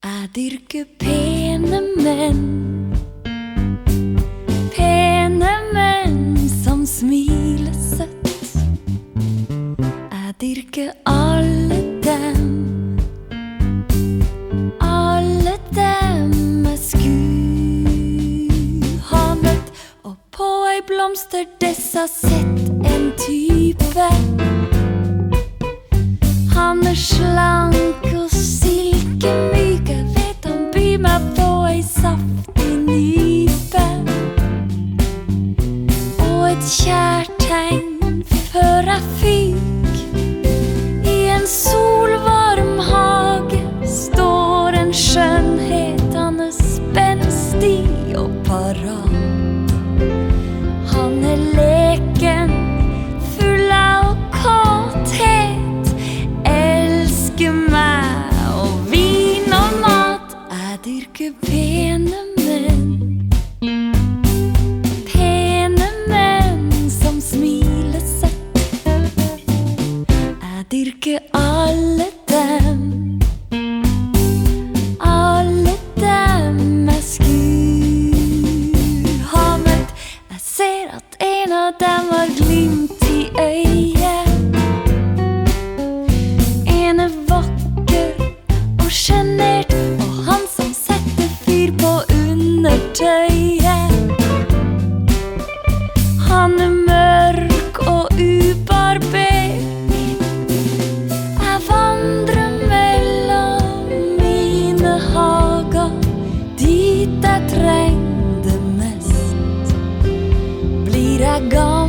Jeg dyrker pene menn som smiler søtt. Jeg dyrker alle dem jeg skulle ha møtt. Og på ei blomsterdess har sett en type. Han slank og silkemyk. Jeg vet han byr meg på ei saftig nype. Og et kjærtegn før jeg fyk. I en solvarm hage står en skjønnhet. Han spenstig og parat. Han leken, full av kåthet. Elsker meg og vin og mat. Jeg dyrker pene menn som smiler søtt. Jeg dyrker alle dem jeg skulle ha møtt. Jeg ser at en av dem har glimt i øyet. En vakker og sjenert, og han som setter fyr på undertøyet. Han mørk og ubarbert. Jeg vandrer mellom mine hager, dit jeg trenger det mest. Blir jeg gal